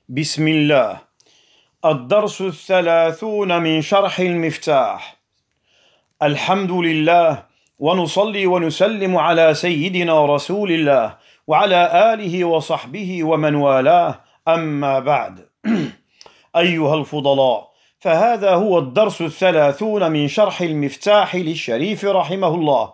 بسم الله. الدرس 30 من شرح المفتاح. الحمد لله، ونصلي ونسلم على سيدنا رسول الله وعلى آله وصحبه ومن والاه، أما بعد. أيها الفضلاء، فهذا هو الدرس 30 من شرح المفتاح للشريف رحمه الله.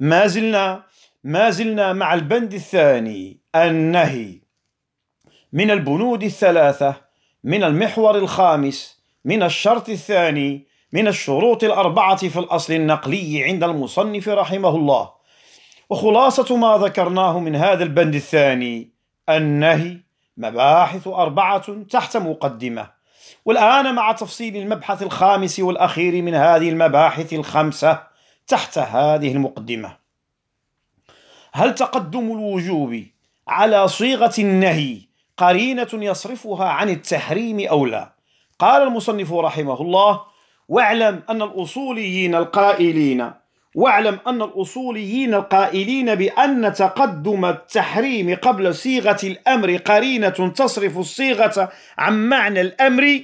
ما زلنا مع البند الثاني، النهي، من البنود الثلاثة، من المحور الخامس، من الشرط الثاني، من الشروط الأربعة في الأصل النقلي عند المصنف رحمه الله. وخلاصة ما ذكرناه من هذا البند الثاني، النهي، مباحث 4 تحت مقدمة. والآن مع تفصيل المبحث الخامس والأخير من هذه المباحث 5 تحت هذه المقدمة. هل تقدم الوجوب على صيغة النهي قرينة يصرفها عن التحريم أو لا؟ قال المصنف رحمه الله: واعلم أن الأصوليين القائلين بأن تقدم التحريم قبل صيغة الأمر قرينة تصرف الصيغة عن معنى الأمر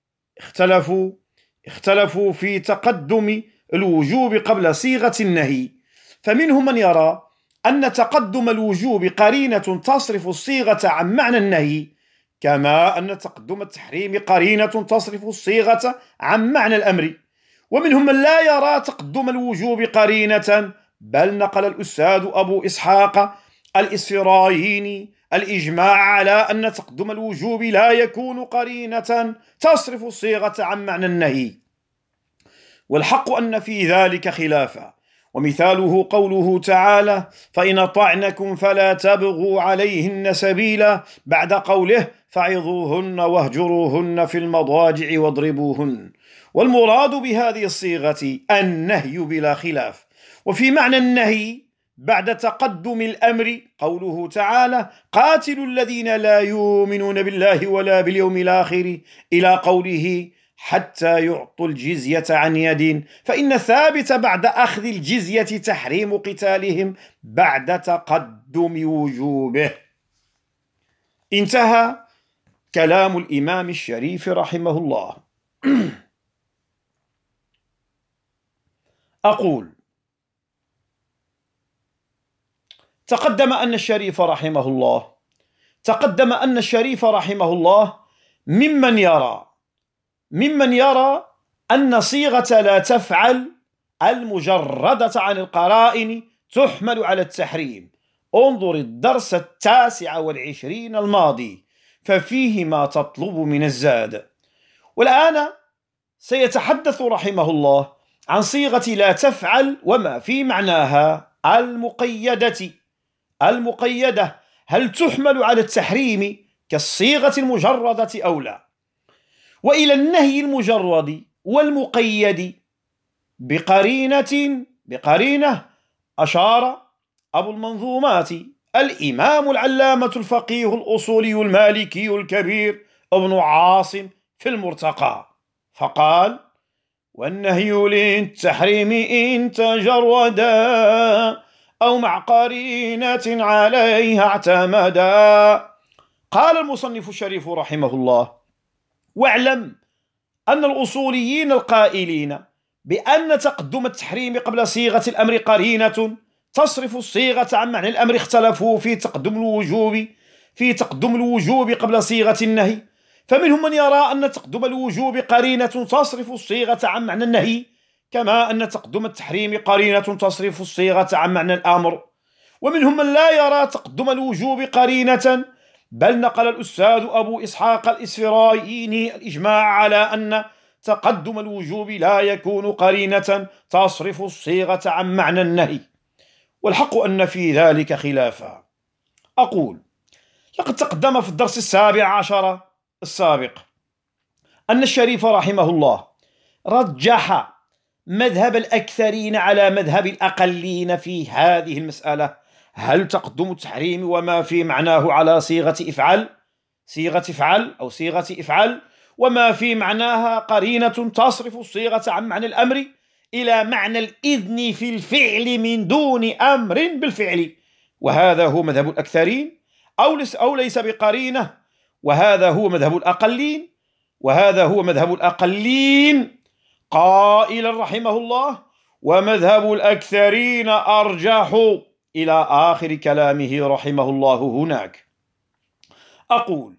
اختلفوا في تقدم الوجوب قبل صيغة النهي. فمنهم من يرى أن تقدم الوجوب قرينة تصرف الصيغة عن معنى النهي، كما أن تقدم التحريم قرينة تصرف الصيغة عن معنى الأمر. ومنهم من لا يرى تقدم الوجوب قرينة، بل نقل الأستاذ أبو إسحاق الإسفرايني الإجماع على أن تقدم الوجوب لا يكون قرينة تصرف الصيغة عن معنى النهي. والحق أن في ذلك خلافا، ومثاله قوله تعالى: فإن أطعنكم فلا تبغوا عليهن سبيلا، بعد قوله: فعظوهن واهجروهن في المضاجع واضربوهن. والمراد بهذه الصيغة النهي بلا خلاف. وفي معنى النهي بعد تقدم الأمر قوله تعالى: قاتلوا الذين لا يؤمنون بالله ولا باليوم الآخر، إلى قوله: حتى يعطوا الجزية عن يد، فإن الثابت بعد أخذ الجزية تحريم قتالهم بعد تقدم وجوبه. انتهى كلام الإمام الشريف رحمه الله. أقول: تقدم أن الشريف رحمه الله ممن يرى أن صيغة لا تفعل المجردة عن القرائن تحمل على التحريم. انظر الدرس 29 الماضي، ففيه ما تطلب من الزاد. والآن سيتحدث رحمه الله عن صيغة لا تفعل وما في معناها المقيدة، هل تحمل على التحريم كالصيغة المجردة أو لا؟ وإلى النهي المجرد والمقيد بقرينة أشار أبو المنظومات الإمام العلامة الفقيه الأصولي المالكي الكبير ابن عاصم في المرتقى، فقال: والنهي للتحريم إن تجردا أو مع قرينة عليها اعتمدا. قال المصنف الشريف رحمه الله: واعلم أن الأصوليين القائلين بأن تقدم التحريم قبل صيغة الأمر قرينة تصرف الصيغة عن معنى الأمر اختلفوا في تقدم الوجوب قبل صيغة النهي. فمنهم من يرى أن تقدم الوجوب قرينة تصرف الصيغة عن معنى النهي، كما أن تقدم التحريم قرينة تصرف الصيغة عن معنى الأمر. ومنهم من لا يرى تقدم الوجوب قرينة، بل نقل الأستاذ أبو إسحاق الإسفرايني الإجماع على أن تقدم الوجوب لا يكون قرينة تصرف الصيغة عن معنى النهي. والحق أن في ذلك خلافا. أقول: لقد تقدم في الدرس 17 السابق أن الشريف رحمه الله رجح مذهب الأكثرين على مذهب الأقلين في هذه المسألة: هل تقدم التحريم وما في معناه على صيغة افعل وما في معناها قرينة تصرف الصيغة عن معنى الأمر إلى معنى الإذن في الفعل من دون أمر بالفعل، وهذا هو مذهب الأكثرين، أو ليس بقرينة، وهذا هو مذهب الأقلين، وهذا هو مذهب الأقلين، قائلا رحمه الله: ومذهب الأكثرين أرجح، إلى آخر كلامه رحمه الله هناك. أقول: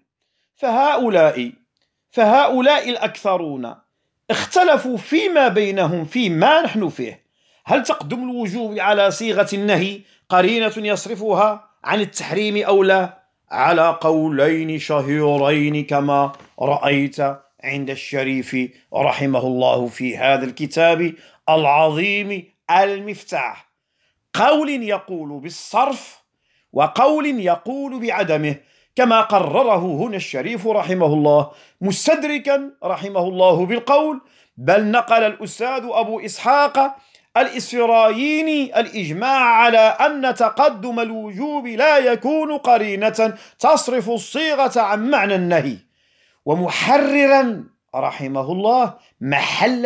فهؤلاء الأكثرون اختلفوا فيما بينهم فيما نحن فيه، هل تقدم الوجوب على صيغة النهي قرينة يصرفها عن التحريم أو لا؟ على قولين شهيرين كما رأيت عند الشريف رحمه الله في هذا الكتاب العظيم المفتاح، قول يقول بالصرف وقول يقول بعدمه، كما قرره هنا الشريف رحمه الله، مستدركا رحمه الله بالقول: بل نقل الأستاذ أبو إسحاق الإسفرايني الإجماع على أن تقدم الوجوب لا يكون قرينة تصرف الصيغة عن معنى النهي، ومحررا رحمه الله محل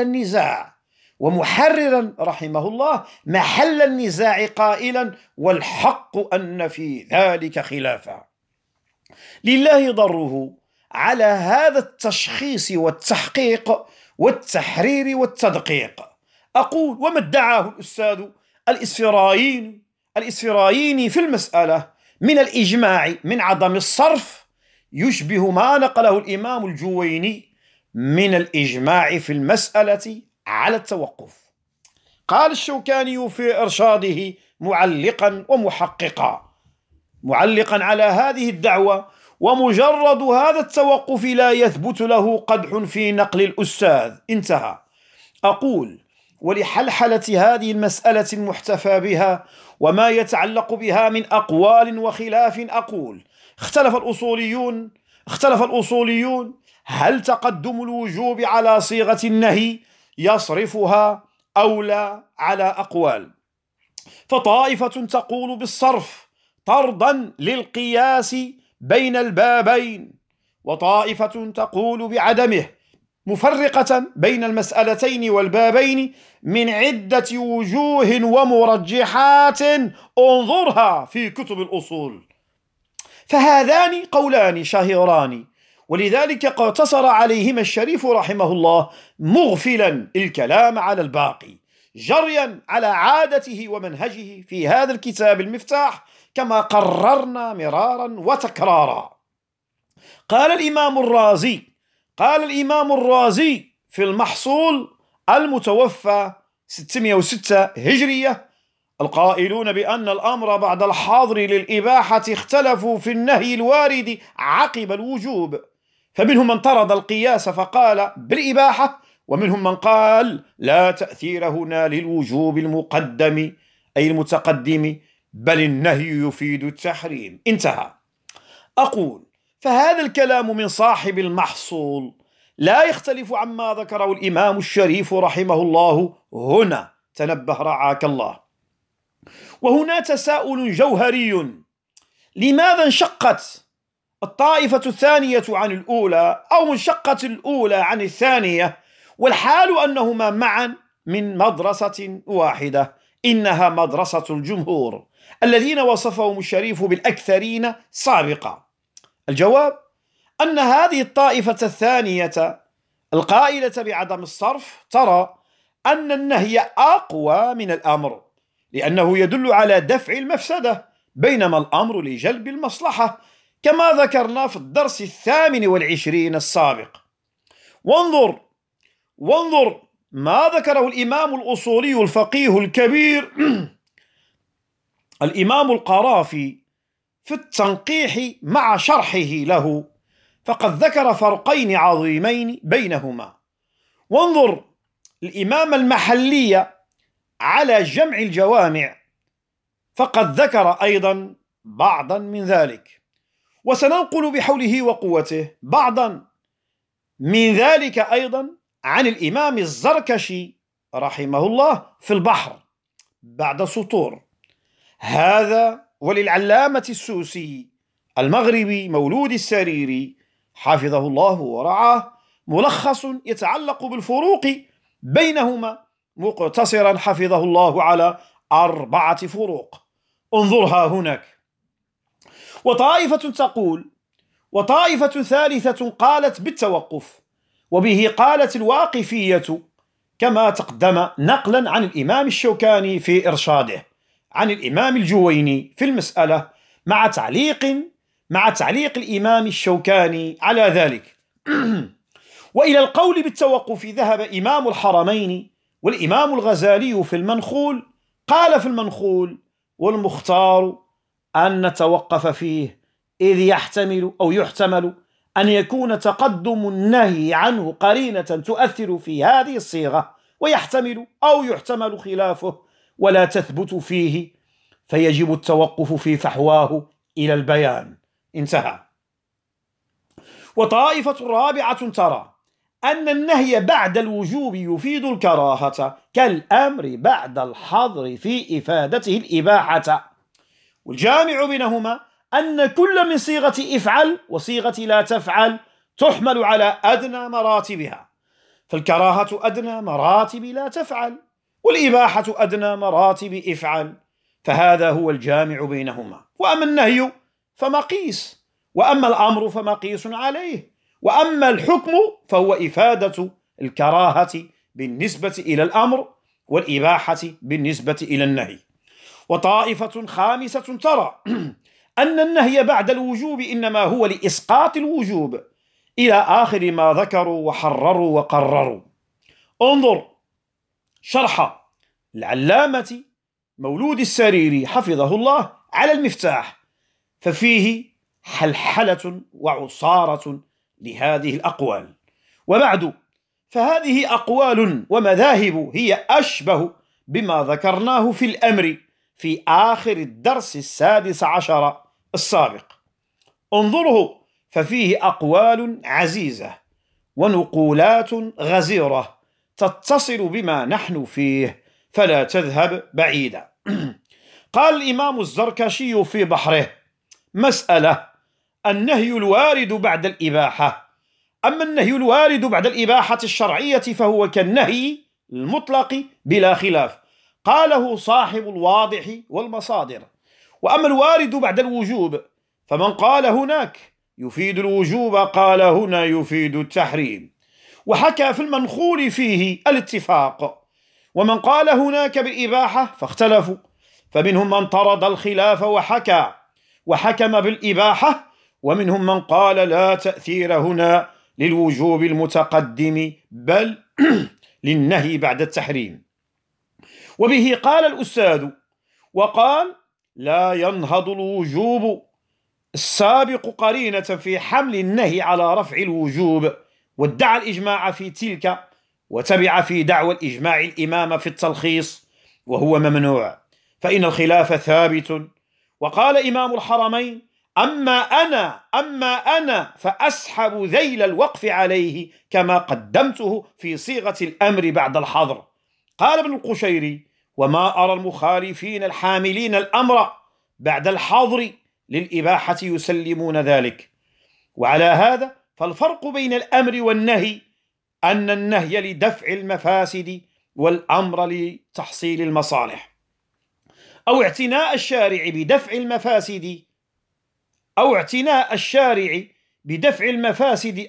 النزاع قائلا: والحق أن في ذلك خلافا. لله ضره على هذا التشخيص والتحقيق والتحرير والتدقيق. أقول: وما ادعاه الأستاذ الإسفرايني في المسألة من الإجماع من عدم الصرف يشبه ما نقله الإمام الجويني من الإجماع في المسألة على التوقف. قال الشوكاني في إرشاده معلقا على هذه الدعوة: ومجرد هذا التوقف لا يثبت له قدح في نقل الأستاذ. انتهى. أقول: ولحلحلة هذه المسألة المحتفى بها وما يتعلق بها من أقوال وخلاف، أقول: اختلف الأصوليون هل تقدم الوجوب على صيغة النهي يصرفها أو لا، على أقوال. فطائفة تقول بالصرف طردا للقياس بين البابين، وطائفة تقول بعدمه مفرقة بين المسألتين والبابين من عدة وجوه ومرجحات انظرها في كتب الأصول. فهذان قولان شهيران، ولذلك اقتصر عليهما الشريف رحمه الله، مغفلا الكلام على الباقي، جريا على عادته ومنهجه في هذا الكتاب المفتاح، كما قررنا مرارا وتكرارا. قال الإمام الرازي في المحصول المتوفى 606 هجرية: القائلون بأن الأمر بعد الحظر للإباحة اختلفوا في النهي الوارد عقب الوجوب، فمنهم من طرد القياس فقال بالإباحة، ومنهم من قال لا تأثير هنا للوجوب المقدم أي المتقدم، بل النهي يفيد التحريم. انتهى. أقول: فهذا الكلام من صاحب المحصول لا يختلف عما ذكره الإمام الشريف رحمه الله هنا، تنبه رعاك الله. وهنا تساؤل جوهري: لماذا انشقت الطائفة الثانية عن الأولى، أو انشقت الأولى عن الثانية، والحال أنهما معا من مدرسة واحدة؟ إنها مدرسة الجمهور الذين وصفهم الشريف بالأكثرين سابقا. الجواب: أن هذه الطائفة الثانية القائلة بعدم الصرف ترى أن النهي أقوى من الأمر، لأنه يدل على دفع المفسدة، بينما الأمر لجلب المصلحة، كما ذكرنا في الدرس 28 السابق. وانظر ما ذكره الإمام الأصولي الفقيه الكبير الإمام القرافي في التنقيح مع شرحه له، فقد ذكر فرقين عظيمين بينهما. وانظر الإمام المحلي على جمع الجوامع، فقد ذكر أيضا بعضا من ذلك، وسننقل بحوله وقوته بعضا من ذلك أيضا عن الإمام الزركشي رحمه الله في البحر بعد سطور. هذا وللعلامة السوسي المغربي مولود السريري حفظه الله ورعاه ملخص يتعلق بالفروق بينهما، مقتصرا حفظه الله على 4 فروق، انظرها هناك. وطائفة تقول وطائفة ثالثة قالت بالتوقف، وبه قالت الواقفية كما تقدم نقلا عن الإمام الشوكاني في إرشاده عن الإمام الجويني في المسألة مع تعليق الإمام الشوكاني على ذلك. وإلى القول بالتوقف ذهب إمام الحرمين والإمام الغزالي في المنخول. قال في المنخول: والمختار أن نتوقف فيه، إذ يحتمل أن يكون تقدم النهي عنه قرينة تؤثر في هذه الصيغة، يحتمل خلافه ولا تثبت فيه، فيجب التوقف في فحواه إلى البيان. انتهى. وطائفة رابعة ترى أن النهي بعد الوجوب يفيد الكراهة كالأمر بعد الحظر في إفادته الإباحة، والجامع بينهما أن كل من صيغة افعل وصيغة لا تفعل تحمل على أدنى مراتبها، فالكراهة أدنى مراتب لا تفعل، والإباحة أدنى مراتب افعل، فهذا هو الجامع بينهما. وأما النهي فمقيس، وأما الأمر فمقيس عليه، وأما الحكم فهو إفادة الكراهة بالنسبة إلى الأمر والإباحة بالنسبة إلى النهي. وطائفة خامسة ترى أن النهي بعد الوجوب إنما هو لإسقاط الوجوب إلى آخر ما ذكروا وحرروا وقرروا. انظر شرح العلامة مولود السريري حفظه الله على المفتاح، ففيه حلحلة وعصارة لهذه الأقوال. وبعد، فهذه أقوال ومذاهب هي أشبه بما ذكرناه في الأمر في آخر الدرس 16 السابق. انظره، ففيه أقوال عزيزة ونقولات غزيرة تتصل بما نحن فيه، فلا تذهب بعيدا. قال الإمام الزركشي في بحره: مسألة النهي الوارد بعد الإباحة. أما النهي الوارد بعد الإباحة الشرعية فهو كالنهي المطلق بلا خلاف، قاله صاحب الواضح والمصادر. وأما الوارد بعد الوجوب فمن قال هناك يفيد الوجوب قال هنا يفيد التحريم، وحكى في المنخول فيه الاتفاق. ومن قال هناك بالإباحة فاختلفوا، فمنهم من طرد الخلاف وحكم بالإباحة، ومنهم من قال لا تأثير هنا للوجوب المتقدم بل للنهي بعد التحريم. وبه قال الأستاذ، وقال لا ينهض الوجوب السابق قرينة في حمل النهي على رفع الوجوب، وادعى الإجماع في تلك، وتبع في دعوى الإجماع الإمام في التلخيص، وهو ممنوع، فإن الخلاف ثابت. وقال إمام الحرمين: أما أنا فأسحب ذيل الوقف عليه كما قدمته في صيغة الأمر بعد الحظر. قال ابن القشيري: وما أرى المخالفين الحاملين الأمر بعد الحظر للإباحة يسلمون ذلك. وعلى هذا فالفرق بين الأمر والنهي أن النهي لدفع المفاسد والأمر لتحصيل المصالح، أو اعتناء الشارع بدفع المفاسد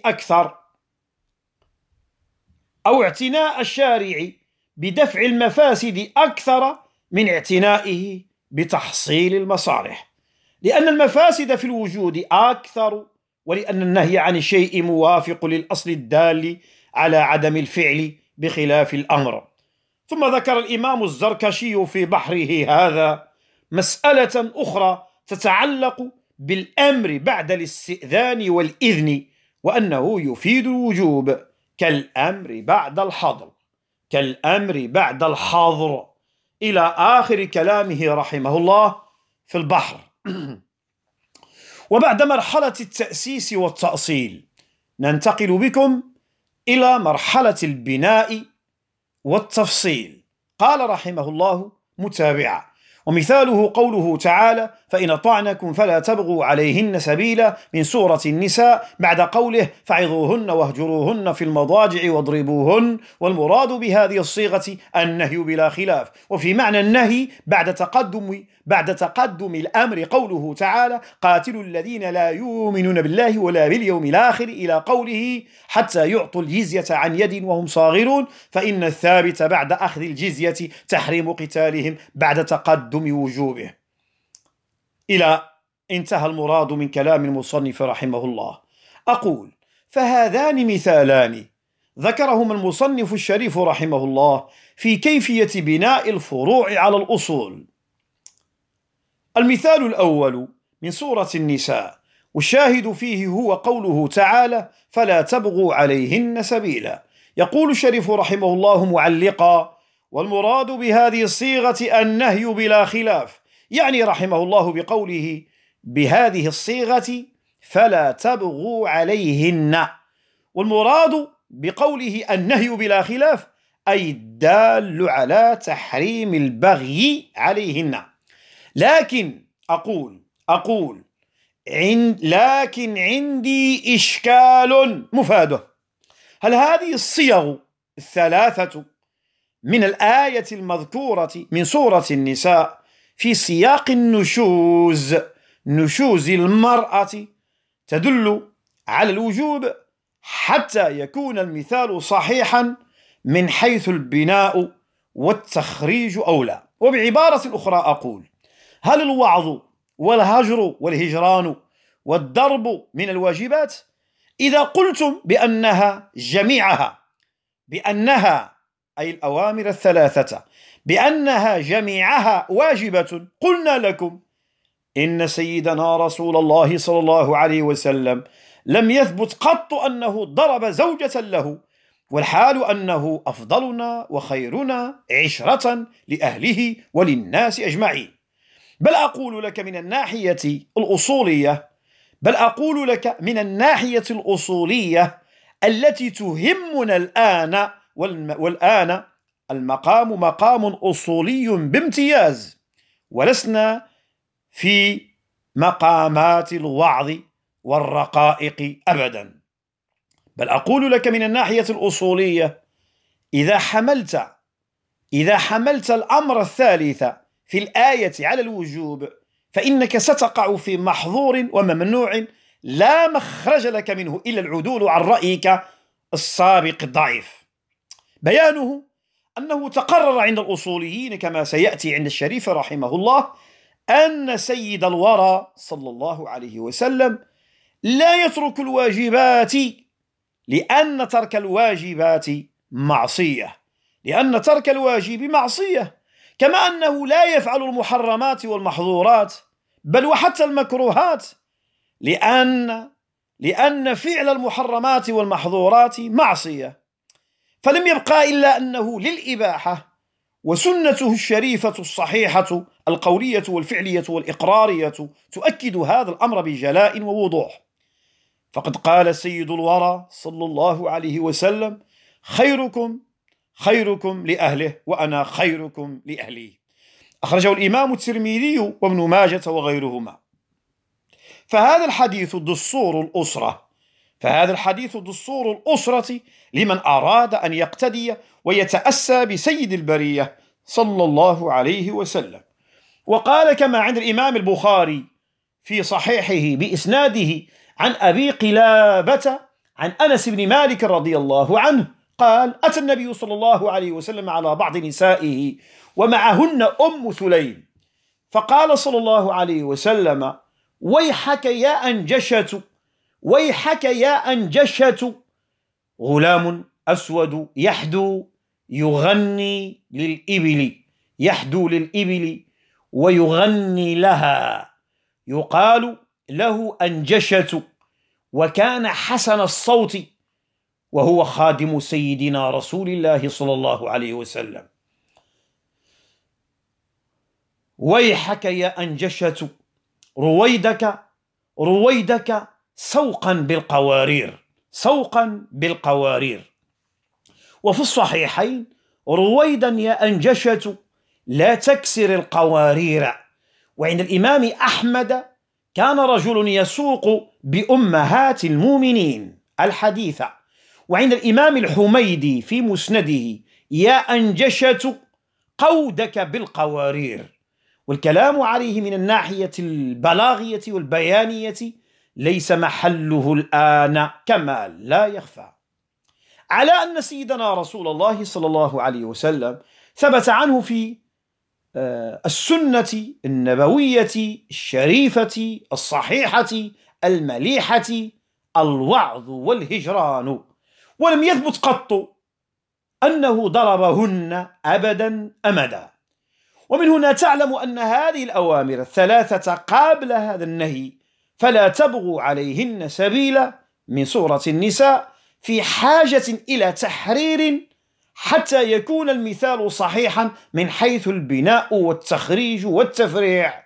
أكثر من اعتنائه بتحصيل المصالح، لأن المفاسد في الوجود أكثر، ولأن النهي عن الشيء موافق للأصل الدال على عدم الفعل بخلاف الأمر. ثم ذكر الإمام الزركشي في بحره هذا مسألة أخرى تتعلق بالأمر بعد الاستئذان والإذن، وأنه يفيد الوجوب كالأمر بعد الحظر إلى آخر كلامه رحمه الله في البحر. وبعد مرحلة التأسيس والتأصيل ننتقل بكم إلى مرحلة البناء والتفصيل. قال رحمه الله متابعا: ومثاله قوله تعالى: فإن أطعنكم فلا تبغوا عليهن سبيلا من سورة النساء بعد قوله: فعظوهن واهجروهن في المضاجع واضربوهن. والمراد بهذه الصيغة النهي بلا خلاف. وفي معنى النهي بعد تقدم الأمر قوله تعالى: قاتلوا الذين لا يؤمنون بالله ولا باليوم الآخر إلى قوله: حتى يعطوا الجزية عن يد وهم صاغرون. فإن الثابت بعد أخذ الجزية تحريم قتالهم بعد تقدم وجوبه. إلى انتهى المراد من كلام المصنف رحمه الله. أقول: فهذان مثالان ذكرهما المصنف الشريف رحمه الله في كيفية بناء الفروع على الأصول. المثال الأول من سورة النساء، والشاهد فيه هو قوله تعالى: فلا تبغوا عليهن سبيلا. يقول الشريف رحمه الله معلقا: والمراد بهذه الصيغة النهي بلا خلاف. يعني رحمه الله بقوله بهذه الصيغة فلا تبغوا عليهن، والمراد بقوله النهي بلا خلاف أي الدال على تحريم البغي عليهن. لكن أقول لكن عندي إشكال مفاده. هل هذه الصيغ الثلاثة من الآية المذكورة من سورة النساء في سياق نشوز المرأة تدل على الوجوب حتى يكون المثال صحيحا من حيث البناء والتخريج أو لا؟ وبعبارة أخرى أقول: هل الوعظ والهجر والهجران والضرب من الواجبات؟ إذا قلتم بأنها جميعها، بأنها أي الأوامر الثلاثة بأنها جميعها واجبة، قلنا لكم إن سيدنا رسول الله صلى الله عليه وسلم لم يثبت قط أنه ضرب زوجة له، والحال أنه أفضلنا وخيرنا عشرة لأهله وللناس أجمعين. بل أقول لك من الناحية الأصولية التي تهمنا الآن، والآن المقام مقام أصولي بامتياز، ولسنا في مقامات الوعظ والرقائق أبدا. بل أقول لك من الناحية الأصولية: إذا حملت الأمر الثالث في الآية على الوجوب فإنك ستقع في محظور وممنوع لا مخرج لك منه إلا العدول عن رأيك السابق الضعيف. بيانه أنه تقرر عند الأصوليين كما سيأتي عند الشريف رحمه الله أن سيد الورى صلى الله عليه وسلم لا يترك الواجبات لأن ترك الواجبات معصية، كما أنه لا يفعل المحرمات والمحظورات بل وحتى المكروهات لأن فعل المحرمات والمحظورات معصية، فلم يبقى إلا أنه للإباحة. وسنته الشريفة الصحيحة القولية والفعلية والإقرارية تؤكد هذا الأمر بجلاء ووضوح. فقد قال سيد الورى صلى الله عليه وسلم: خيركم لأهله وأنا خيركم لأهلي. أخرجه الإمام الترمذي وابن ماجة وغيرهما. فهذا الحديث دستور الأسرة لمن أراد أن يقتدي ويتأسى بسيد البرية صلى الله عليه وسلم. وقال كما عند الإمام البخاري في صحيحه بإسناده عن أبي قلابة عن أنس بن مالك رضي الله عنه قال: أتى النبي صلى الله عليه وسلم على بعض نسائه ومعهن أم سليم، فقال صلى الله عليه وسلم: ويحك يا أنجشة غلام أسود يحدو للإبل ويغني لها، يقال له أنجشة، وكان حسن الصوت، وهو خادم سيدنا رسول الله صلى الله عليه وسلم. ويحك يا أنجشة رويدك سوقا بالقوارير. وفي الصحيحين: رويدا يا أنجشة لا تكسر القوارير. وعند الإمام أحمد كان رجل يسوق بأمهات المؤمنين الحديثة. وعند الإمام الحميدي في مسنده: يا أنجشة قودك بالقوارير. والكلام عليه من الناحية البلاغية والبيانية ليس محله الآن كما لا يخفى. على أن سيدنا رسول الله صلى الله عليه وسلم ثبت عنه في السنة النبوية الشريفة الصحيحة المليحة الوعظ والهجران، ولم يثبت قط أنه ضربهن أبدا أمدا. ومن هنا تعلم أن هذه الأوامر الثلاثة قبل هذا النهي فلا تبغوا عليهن سبيلا من سورة النساء في حاجة إلى تحرير حتى يكون المثال صحيحا من حيث البناء والتخريج والتفريع،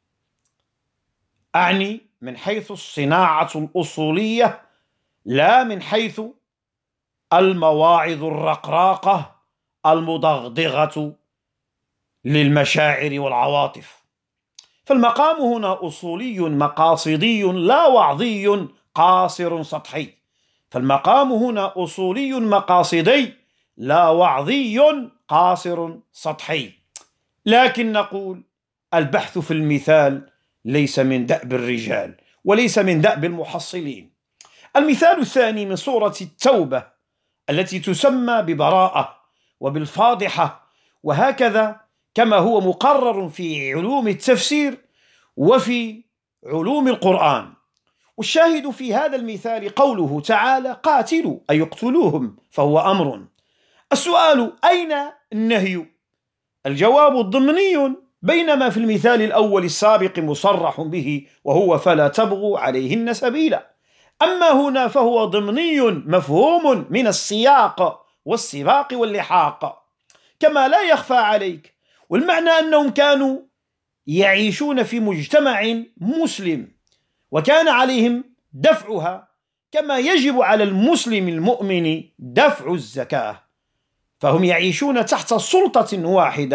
أعني من حيث الصناعة الأصولية لا من حيث المواعظ الرقراقة المضغضغة للمشاعر والعواطف. فالمقام هنا أصولي مقاصدي لا وعظي قاصر سطحي. فالمقام هنا أصولي مقاصدي لا وعظي قاصر سطحي. لكن نقول البحث في المثال ليس من دأب الرجال وليس من دأب المحصلين. المثال الثاني من سورة التوبة التي تسمى ببراءة وبالفاضحة، وهكذا كما هو مقرر في علوم التفسير وفي علوم القرآن. والشاهد في هذا المثال قوله تعالى: قاتلوا أي يقتلوهم، فهو أمر. السؤال: أين النهي؟ الجواب ضمني، بينما في المثال الأول السابق مصرح به وهو فلا تبغوا عليهن سبيلا. أما هنا فهو ضمني مفهوم من السياق والسباق واللحاق كما لا يخفى عليك. والمعنى أنهم كانوا يعيشون في مجتمع مسلم وكان عليهم دفعها كما يجب على المسلم المؤمن دفع الزكاة. فهم يعيشون تحت سلطة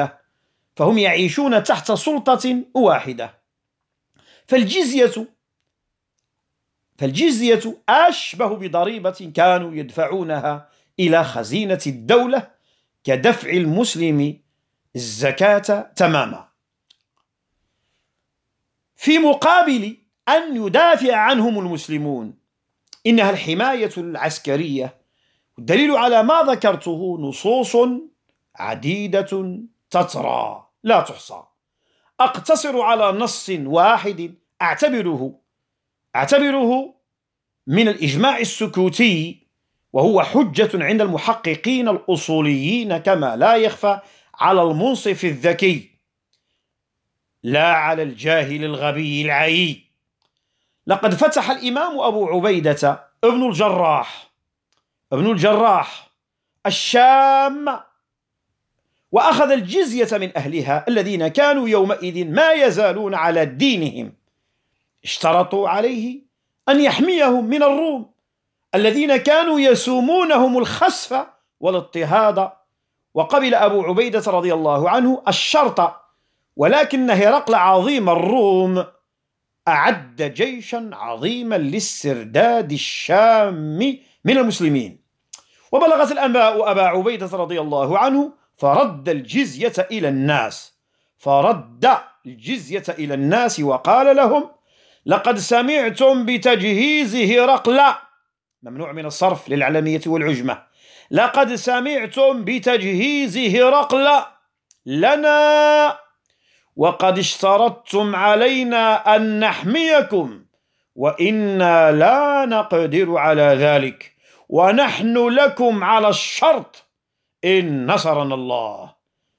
واحدة. فالجزية أشبه بضريبة كانوا يدفعونها إلى خزينة الدولة كدفع المسلم الزكاة تماما، في مقابل أن يدافع عنهم المسلمون. إنها الحماية العسكرية. الدليل على ما ذكرته نصوص عديدة تترى لا تحصى. أقتصر على نص واحد أعتبره من الإجماع السكوتي، وهو حجة عند المحققين الأصوليين كما لا يخفى على المنصف الذكي لا على الجاهل الغبي العيي. لقد فتح الإمام أبو عبيدة ابن الجراح الشام وأخذ الجزية من أهلها الذين كانوا يومئذ ما يزالون على دينهم. اشترطوا عليه أن يحميهم من الروم الذين كانوا يسومونهم الخسف والاضطهاد. وقبل أبو عبيدة رضي الله عنه الشرط، ولكن هرقل عظيم الروم أعد جيشا عظيما لاسترداد الشام من المسلمين. وبلغت الأنباء أبا عبيدة رضي الله عنه فرد الجزية إلى الناس وقال لهم: لقد سمعتم بتجهيز هرقل، ممنوع من الصرف للعلمية والعجمة، لقد سمعتم بتجهيز هرقل لنا، وقد اشترطتم علينا أن نحميكم، وإنا لا نقدر على ذلك، ونحن لكم على الشرط إن نصرنا الله،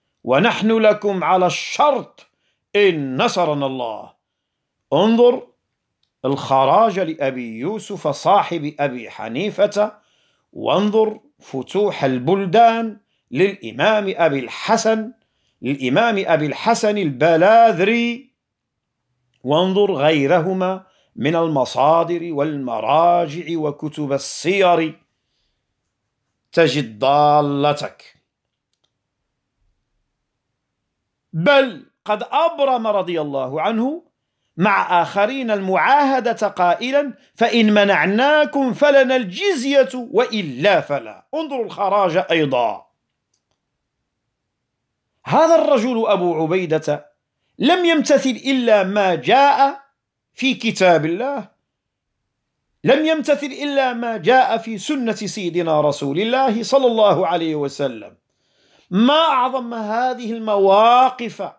انظر الخراج لأبي يوسف صاحب أبي حنيفة، وانظر فتوح البلدان للإمام أبي الحسن البلاذري، وانظر غيرهما من المصادر والمراجع وكتب السير تجد ضالتك. بل قد أبرم رضي الله عنه مع آخرين المعاهدة قائلا: فإن منعناكم فلنا الجزية وإلا فلا. انظروا الخراج أيضا. هذا الرجل أبو عبيدة لم يمتثل إلا ما جاء في كتاب الله، لم يمتثل إلا ما جاء في سنة سيدنا رسول الله صلى الله عليه وسلم. ما أعظم هذه المواقف،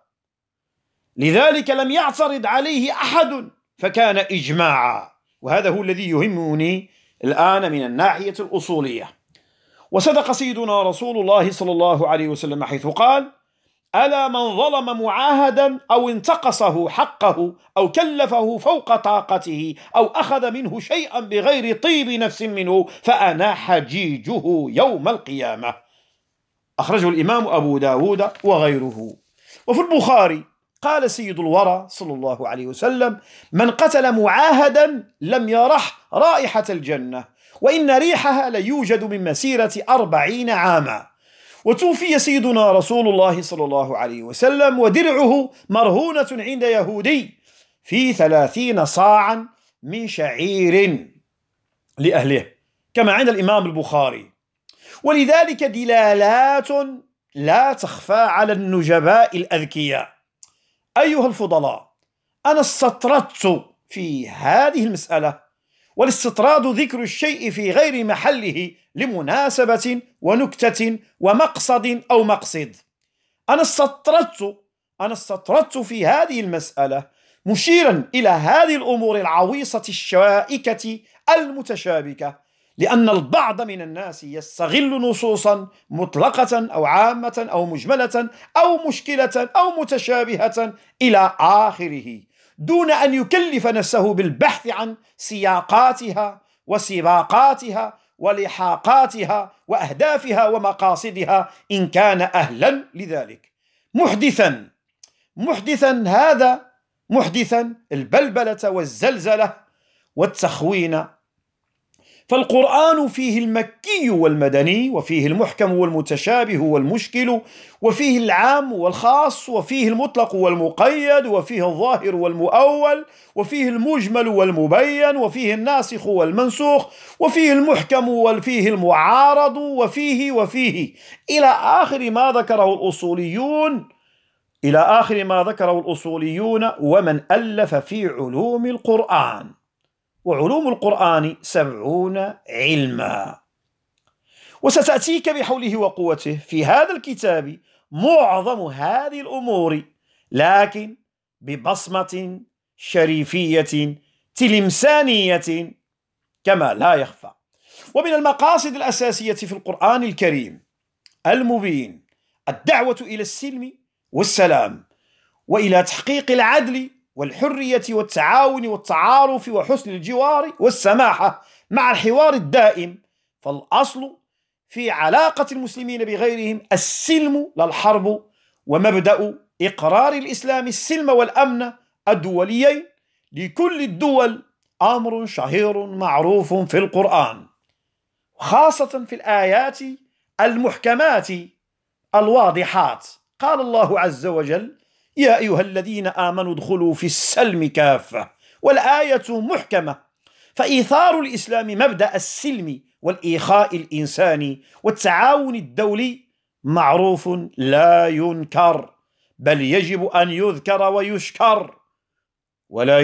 لذلك لم يعترض عليه أحد فكان إجماعا. وهذا هو الذي يهمني الآن من الناحية الأصولية. وصدق سيدنا رسول الله صلى الله عليه وسلم حيث قال: ألا من ظلم معاهدا أو انتقصه حقه أو كلفه فوق طاقته أو أخذ منه شيئا بغير طيب نفس منه فأنا حجيجه يوم القيامة. أخرجه الإمام أبو داود وغيره. وفي البخاري قال سيد الورى صلى الله عليه وسلم: من قتل معاهدا لم يرح رائحة الجنة، وإن ريحها ليوجد من مسيرة 40 عاما. وتوفي سيدنا رسول الله صلى الله عليه وسلم ودرعه مرهونة عند يهودي في 30 صاعا من شعير لأهله، كما عند الإمام البخاري. ولذلك دلالات لا تخفى على النجباء الأذكياء. أيها الفضلاء، أنا استطردت في هذه المسألة، والاستطراد ذكر الشيء في غير محله لمناسبة ونكتة ومقصد أو مقصد. أنا استطردت في هذه المسألة مشيرا إلى هذه الأمور العويصة الشائكة المتشابكة، لأن البعض من الناس يستغل نصوصا مطلقة أو عامة أو مجملة أو مشكلة أو متشابهة إلى آخره، دون أن يكلف نفسه بالبحث عن سياقاتها وسباقاتها ولحاقاتها وأهدافها ومقاصدها إن كان أهلا لذلك. محدثا البلبلة والزلزلة والتخوين. فالقرآن فيه المكي والمدني، وفيه المحكم والمتشابه والمشكل، وفيه العام والخاص، وفيه المطلق والمقيد، وفيه الظاهر والمؤول، وفيه المجمل والمبين، وفيه الناسخ والمنسوخ، وفيه المحكم وفيه المعارض، وفيه إلى آخر ما ذكره الأصوليون ومن ألف في علوم القرآن. وعلوم القرآن 70 علما. وستأتيك بحوله وقوته في هذا الكتاب معظم هذه الأمور، لكن ببصمة شريفية تلمسانية كما لا يخفى. ومن المقاصد الأساسية في القرآن الكريم المبين الدعوة إلى السلم والسلام، وإلى تحقيق العدل والحرية والتعاون والتعارف وحسن الجوار والسماحة مع الحوار الدائم. فالأصل في علاقة المسلمين بغيرهم السلم لا الحرب، ومبدأ إقرار الإسلام السلم والأمن الدوليين لكل الدول أمر شهير معروف في القرآن، خاصة في الآيات المحكمات الواضحات. قال الله عز وجل: يا أيها الذين آمنوا ادخلوا في السلم كافة. والآية محكمة، فإيثار الإسلام مبدأ السلم والإخاء الإنساني والتعاون الدولي معروف لا ينكر، بل يجب أن يذكر ويشكر. ولا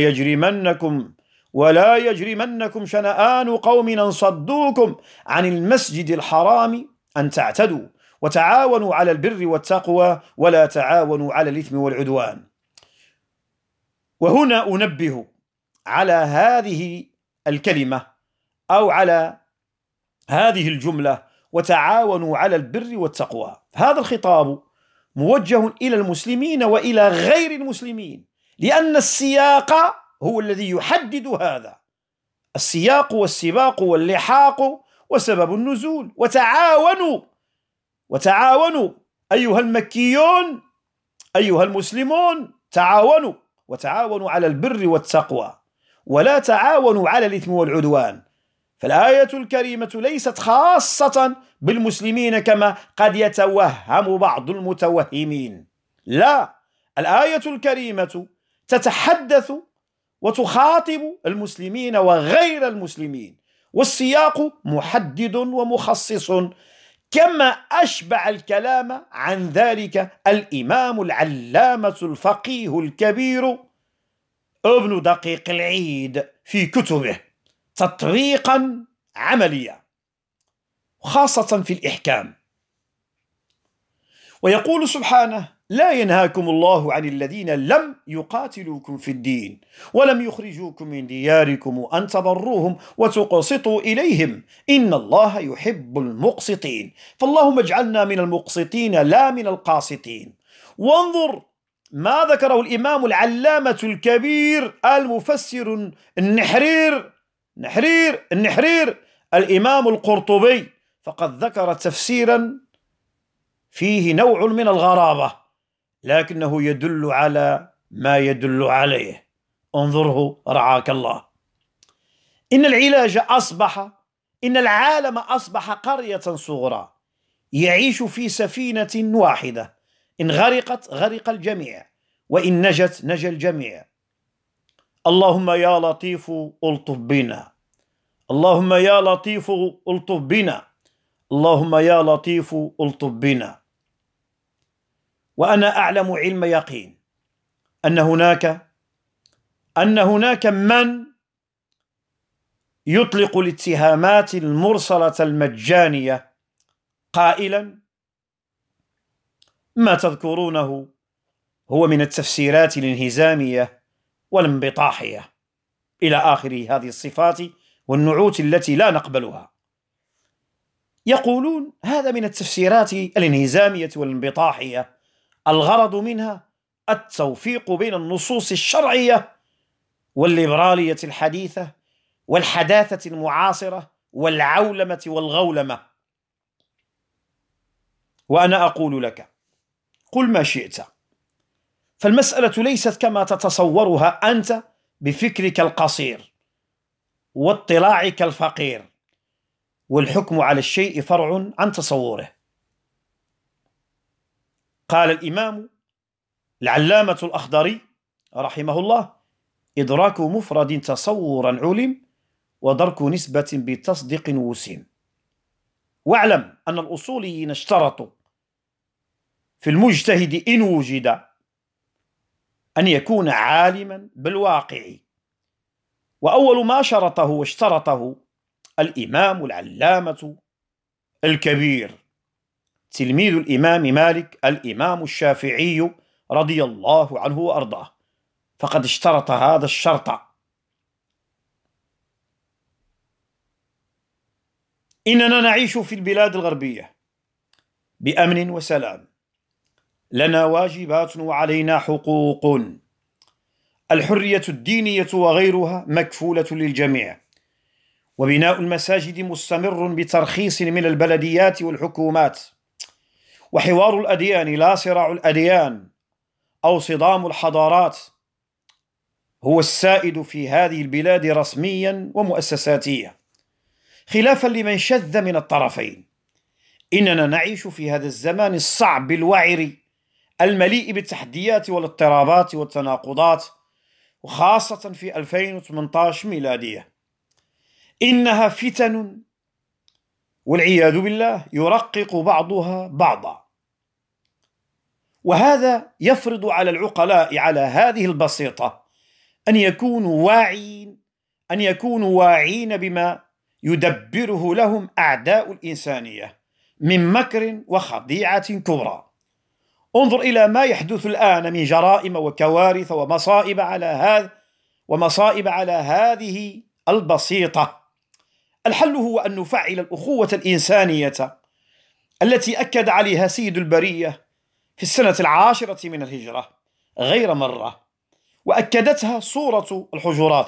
يجرمنكم شنآن قوم أن صدوكم عن المسجد الحرام أن تعتدوا وتعاونوا على البر والتقوى ولا تعاونوا على الإثم والعدوان. وهنا أنبه على هذه الكلمة أو على هذه الجملة: وتعاونوا على البر والتقوى. هذا الخطاب موجه إلى المسلمين وإلى غير المسلمين، لأن السياق هو الذي يحدد هذا، السياق والسباق واللحاق وسبب النزول. وتعاونوا أيها المكيون أيها المسلمون، وتعاونوا على البر والتقوى ولا تعاونوا على الإثم والعدوان. فالآية الكريمة ليست خاصة بالمسلمين كما قد يتوهم بعض المتوهمين، لا، الآية الكريمة تتحدث وتخاطب المسلمين وغير المسلمين، والسياق محدد ومخصص، كما أشبع الكلام عن ذلك الإمام العلامة الفقيه الكبير ابن دقيق العيد في كتبه تطبيقا عمليا، خاصة في الإحكام. ويقول سبحانه: لا ينهاكم الله عن الذين لم يقاتلوكم في الدين ولم يخرجوكم من دياركم أن تبروهم وتقسطوا إليهم إن الله يحب المقسطين. فاللهم اجعلنا من المقسطين لا من القاسطين. وانظر ما ذكره الإمام العلامة الكبير المفسر النحرير الإمام القرطبي، فقد ذكر تفسيرا فيه نوع من الغرابة، لكنه يدل على ما يدل عليه. انظره رعاك الله. إن العالم أصبح قرية صغرى يعيش في سفينة واحدة، إن غرقت غرق الجميع، وإن نجت نجا الجميع. اللهم يا لطيف ألطف بنا، اللهم يا لطيف ألطف بنا، اللهم يا لطيف ألطف بنا. وأنا أعلم علم يقين أن هناك من يطلق الاتهامات المرسلة المجانية قائلا: ما تذكرونه هو من التفسيرات الانهزامية والانبطاحية إلى آخر هذه الصفات والنعوت التي لا نقبلها. يقولون هذا من التفسيرات الانهزامية والانبطاحية، الغرض منها التوفيق بين النصوص الشرعية والليبرالية الحديثة والحداثة المعاصرة والعولمة والغولمة. وأنا أقول لك: قل ما شئت، فالمسألة ليست كما تتصورها أنت بفكرك القصير واطلاعك الفقير، والحكم على الشيء فرع عن تصوره. قال الإمام العلامة الأخضري رحمه الله: إدراك مفرد تصورا علم، ودرك نسبة بتصديق وسم. واعلم أن الأصوليين اشترطوا في المجتهد إن وجد أن يكون عالما بالواقع، وأول ما شرطه واشترطه الإمام العلامة الكبير تلميذ الإمام مالك الإمام الشافعي رضي الله عنه وأرضاه، فقد اشترط هذا الشرط: إننا نعيش في البلاد الغربية بأمن وسلام، لنا واجبات وعلينا حقوق، الحرية الدينية وغيرها مكفولة للجميع، وبناء المساجد مستمر بترخيص من البلديات والحكومات، وحوار الأديان لا صراع الأديان أو صدام الحضارات هو السائد في هذه البلاد رسميا ومؤسساتيا، خلافا لمن شذ من الطرفين. إننا نعيش في هذا الزمان الصعب الوعر المليء بالتحديات والاضطرابات والتناقضات، وخاصة في 2018 ميلادية. إنها فتن والعياذ بالله يرقق بعضها بعضا، وهذا يفرض على العقلاء على هذه البسيطة أن يكونوا واعين بما يدبره لهم أعداء الإنسانية من مكر وخديعة كبرى. انظر إلى ما يحدث الآن من جرائم وكوارث ومصائب على هذه البسيطة. الحل هو أن نفعل الأخوة الإنسانية التي أكد عليها سيد البرية في 10 من الهجرة غير مرة، وأكدتها سورة الحجرات.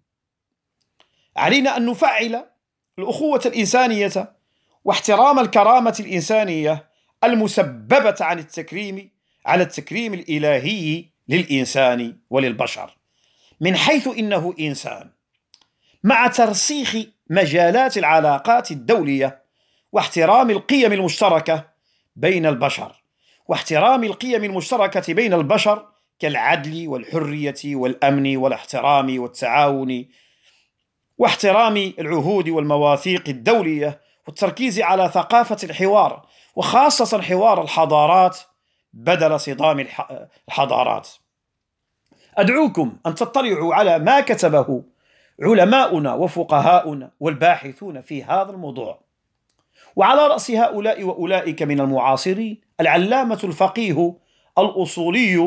علينا أن نفعل الأخوة الإنسانية واحترام الكرامة الإنسانية المسببة على التكريم الإلهي للإنسان وللبشر من حيث إنه إنسان، مع ترسيخ مجالات العلاقات الدولية واحترام القيم المشتركة بين البشر. واحترام القيم المشتركة بين البشر كالعدل والحرية والأمن والاحترام والتعاون واحترام العهود والمواثيق الدولية، والتركيز على ثقافة الحوار، وخاصة حوار الحضارات بدل صدام الحضارات. أدعوكم أن تطلعوا على ما كتبه علماؤنا وفقهاؤنا والباحثون في هذا الموضوع، وعلى رأس هؤلاء وأولئك من المعاصرين العلامة الفقيه الأصولي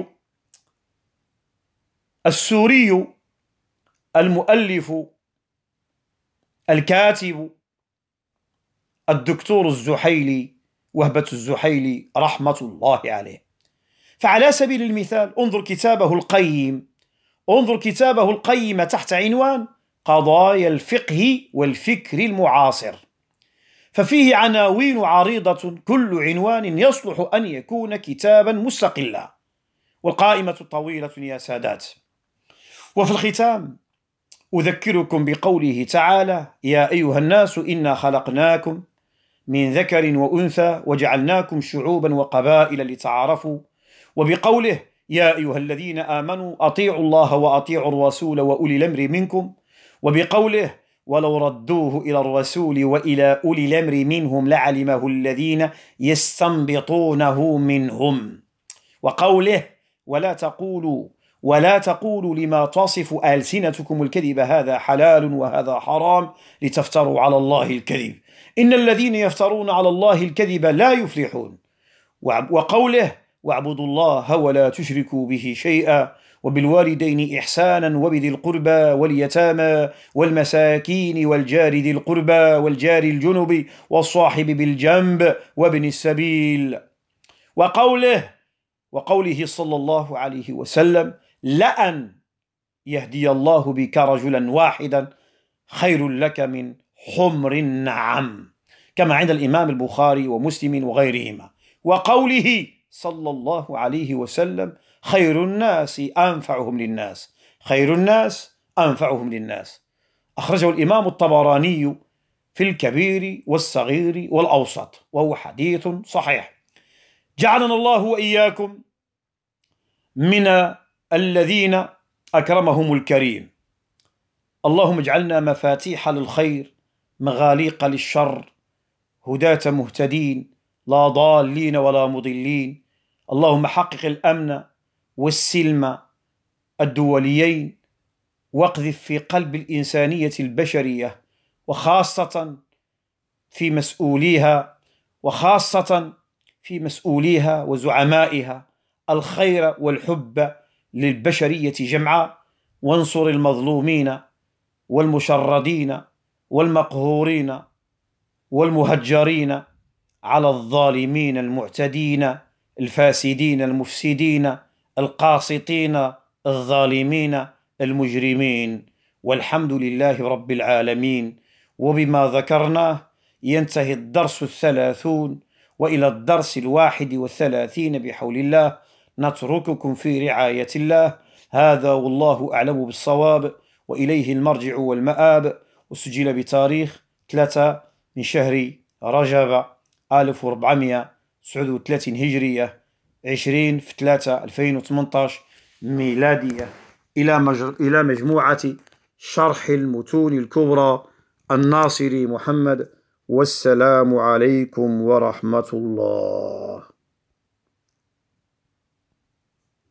السوري المؤلف الكاتب الدكتور الزحيلي وهبة الزحيلي رحمة الله عليه. فعلى سبيل المثال انظر كتابه القيم تحت عنوان قضايا الفقه والفكر المعاصر، ففيه عناوين عريضة كل عنوان يصلح أن يكون كتابا مستقلا، والقائمة طويلة يا سادات. وفي الختام أذكركم بقوله تعالى: يا أيها الناس إنا خلقناكم من ذكر وأنثى وجعلناكم شعوبا وقبائل لتعارفوا، وبقوله: يا أيها الذين آمنوا أطيعوا الله وأطيعوا الرسول وأولي الأمر منكم، وبقوله: ولو ردوه إلى الرسول وإلى أولي الأمر منهم لعلمه الذين يستنبطونه منهم، وقوله: ولا تقولوا لما تصف ألسنتكم الكذب هذا حلال وهذا حرام لتفتروا على الله الكذب إن الذين يفترون على الله الكذب لا يفلحون، وقوله: واعبدوا الله ولا تشركوا به شيئا وبالوالدين إحسانا وبذي القربى واليتامى والمساكين والجار ذي القربى والجار الجنب والصاحب بالجنب وابن السبيل، وقوله صلى الله عليه وسلم: لأن يهدي الله بك رجلا واحدا خير لك من حمر النعم، كما عند الإمام البخاري ومسلم وغيرهما. وقوله صلى الله عليه وسلم: خير الناس أنفعهم للناس. أخرجه الإمام الطبراني في الكبير والصغير والأوسط، وهو حديث صحيح. جعلنا الله وإياكم من الذين أكرمهم الكريم. اللهم اجعلنا مفاتيح للخير مغاليق للشر، هداة مهتدين لا ضالين ولا مضلين. اللهم حقق الأمن والسلم الدوليين، واقذف في قلب الإنسانية البشرية وخاصة في مسؤوليها وزعمائها الخير والحب للبشرية جمعاء، وانصر المظلومين والمشردين والمقهورين والمهجرين على الظالمين المعتدين الفاسدين المفسدين القاسطين الظالمين المجرمين. والحمد لله رب العالمين. وبما ذكرناه ينتهي الدرس 30، وإلى الدرس 31 بحول الله نترككم في رعاية الله. هذا والله أعلم بالصواب، وإليه المرجع والمآب. وسجل بتاريخ 3 من شهر رجب 1439 هجرية، 20/3/2018 ميلادية، إلى مجموعة شرح المتون الكبرى الناصري محمد. والسلام عليكم ورحمة الله.